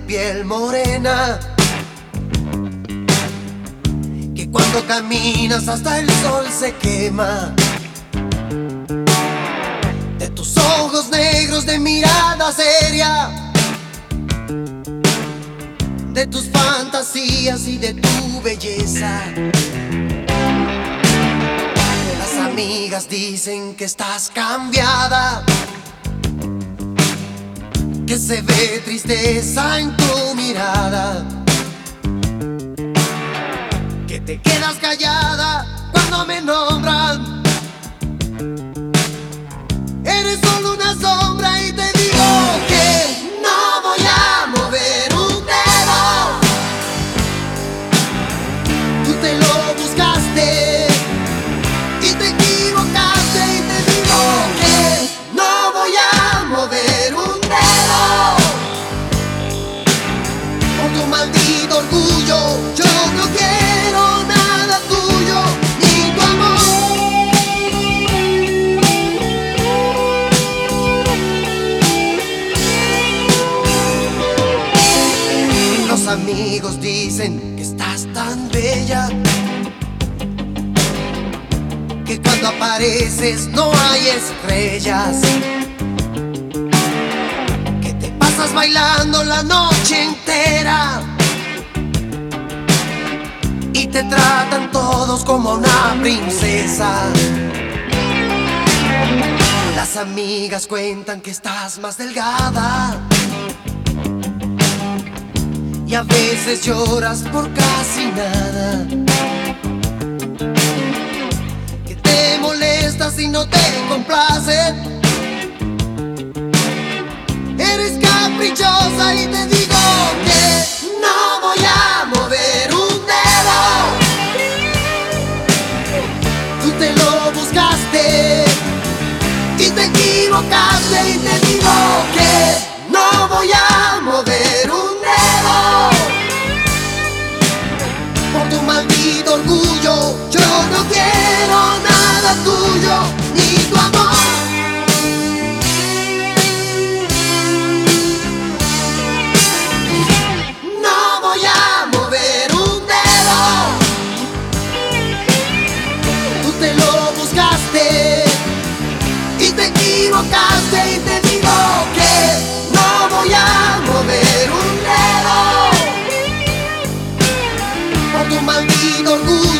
piel morena, que cuando caminas hasta el sol se quema, de tus ojos negros de mirada seria, de tus fantasías y de tu belleza. Las amigas dicen que estás cambiada, que se ve tristeza en tu mirada, que te quedas callada cuando me nombran. Eres solo una sombra y te digo que no voy a mover un dedo. Tú te lo buscaste y te equivocaste, y te digo que no voy a mover un dedo. Por tu maldito orgullo yo no quiero nada tuyo ni tu amor. Los amigos dicen que estás tan bella, que cuando apareces no hay estrellas, que te pasas bailando la noche entera y te tratan todos como una princesa. Las amigas cuentan que estás más delgada y a veces lloras por casi nada, que te molestas y no te complace. Eres caprichosa y te digo que no voy a mover un dedo. Tú te lo buscaste y te equivocaste, y te digo que no voy a mover un dedo. Por tu maldito orgullo yo no quiero nada tuyo ni tu amor. No voy a mover un dedo. Tú te lo buscaste y te equivocaste, y te digo que no voy a mover un dedo. Por tu maldito orgullo